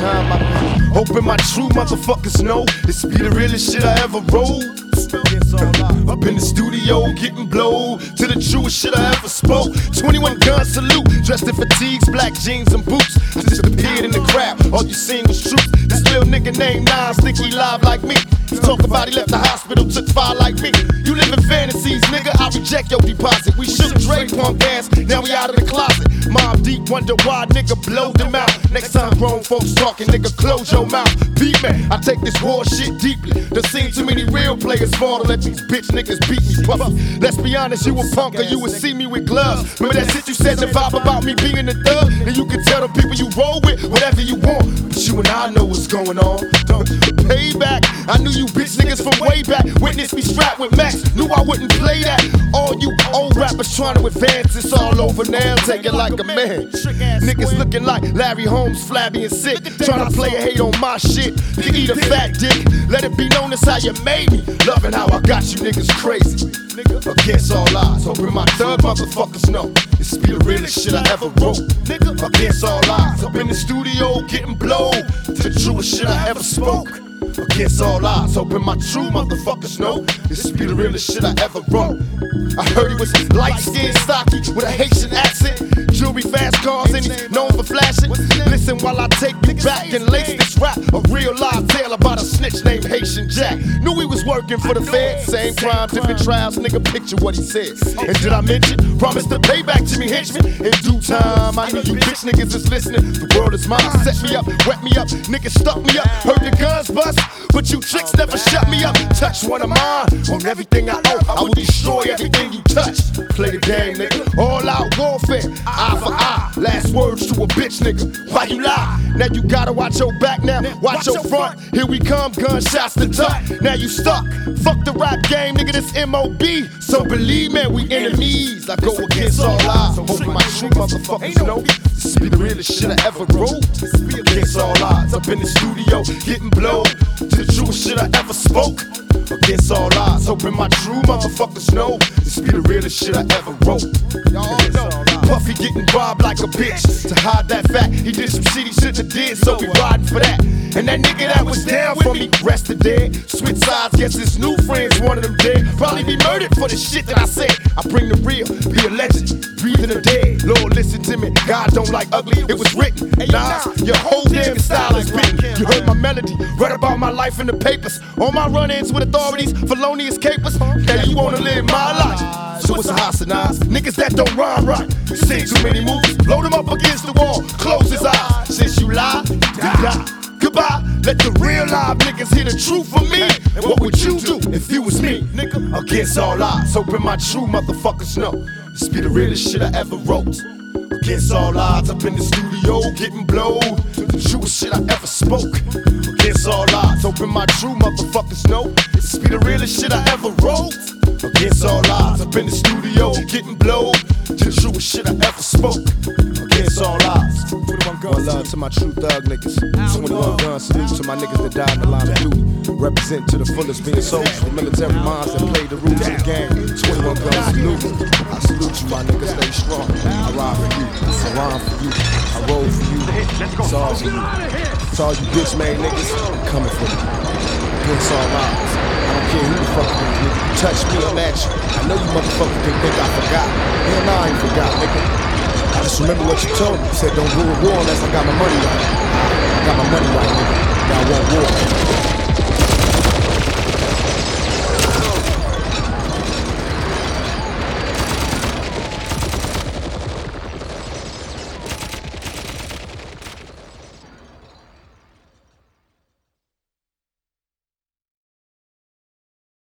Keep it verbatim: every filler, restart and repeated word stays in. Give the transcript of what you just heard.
time I open my true motherfuckers know this be the realest shit I ever wrote. Up in the studio getting blowed to the truest shit I ever spoke. twenty-one gun salute, dressed in fatigues, black jeans and boots. I disappeared in the crowd, all you seen was troops. This little nigga named Nas think he live like me. He talk about he left the hospital, took fire like me. You live in fantasies, nigga, I reject your deposit. We shook Dre punk ass, now we out of the closet. Mob Deep wonder why nigga blow them out. Next time grown folks talking, nigga close your mouth. Beat me, I take this war shit deeply. Done seen too many real players fall to let these bitch niggas beat me puffy. Let's be honest, you a punk or you would see me with gloves. Remember that shit you said the vibe about me being a thug? And you can tell the people you roll with whatever you want. But you and I know what's going on. Payback, I knew you bitch niggas from way back. Witness me strapped with Max, knew I wouldn't play that. All you old rappers trying to advance, it's all over now, take it like a man. Niggas looking like Larry Holmes, flabby and sick, trying to play a hate on my shit. You eat a fat dick, let it be known as how you made me. Loving how I got you niggas crazy. Against all odds, hoping my thug motherfuckers know this be the realest shit I ever wrote. Against all odds, up in the studio getting blowed to the truest shit I ever spoke. Against all odds, hoping my true motherfuckers know this be the realest shit I ever wrote. I heard he was light-skinned, stocky, with a Haitian accent, jewelry, fast cars, and he's known for flashing. Listen while I take you back and lace this rap, a real live tale about a snitch named Haitian Jack. Knew he was working for the Fed, same crime, different trials, nigga, picture what he said. And did I mention, promise to pay back Jimmy Henchman? In due time, I know you bitch niggas is listening. The world is mine, set me up, wet me up, niggas stuck me up, heard the guns bust, but you tricks never shut me up. Touch one of mine, on everything I own, I will destroy everything you touch. Play the game, nigga, all out warfare, eye for eye, last words to a bitch nigga, why you lie? Now you gotta watch your back now, watch your front, here we come, gunshots to duck. Now you stuck, fuck the rap game, nigga, this M O B, so believe me, we enemies. I go against all odds, hoping my true motherfuckers know this be the realest shit I ever wrote. Against all odds, up in the studio, getting blowed to the truest shit I ever spoke. Against all odds, hoping my true motherfuckers know this be the realest shit I ever wrote. Y'all know Puffy getting robbed like a bitch. To hide that fact, he did some shit he shouldn't have did, so we riding for that. And that nigga that was down for me, rested dead. Switch sides, guess his new friends wanted him dead. Probably be murdered for the shit that I said. I bring the real, be a legend, breathing the dead. Lord, listen to me, God don't like ugly, it was written. Nah, your whole damn style is written. You heard my melody, read about my life in the papers. All my run-ins with authorities, felonious capers. Now you wanna live my life, so it's a hostage. Niggas that don't rhyme right, you seen too many movies, load them up against the wall, close his eyes. Since you lie, you die. Goodbye, let the real live niggas hear the truth from me. And what would you do if you was me, nigga? Against all odds, hoping my true motherfuckers know this be the realest shit I ever wrote. Against all odds, up in the studio, getting blowed to the truest shit I ever spoke. Against all odds, hoping my true motherfuckers know this be the realest shit I ever wrote. Against all odds, up in the studio, getting blowed to the truest shit I ever spoke. Against all odds. One love to my true thug niggas. twenty-one gun salute to my niggas that died in the line of duty. Represent to the fullest, being soldiers for military minds that play the rules of the game. twenty-one gun salute. I salute you, my niggas, stay strong. I ride for you, I rhyme for you, I roll for you. It's all for you. It's all you bitch made niggas, I'm coming for you. Against all odds. I don't care who the fuck you is, nigga. You touch me, I'm at you. I know you motherfuckers can think I forgot. Hell nah, I ain't forgot, nigga. I just remember what you told me. You said don't go to war unless I got my money right. I got my money right, nigga.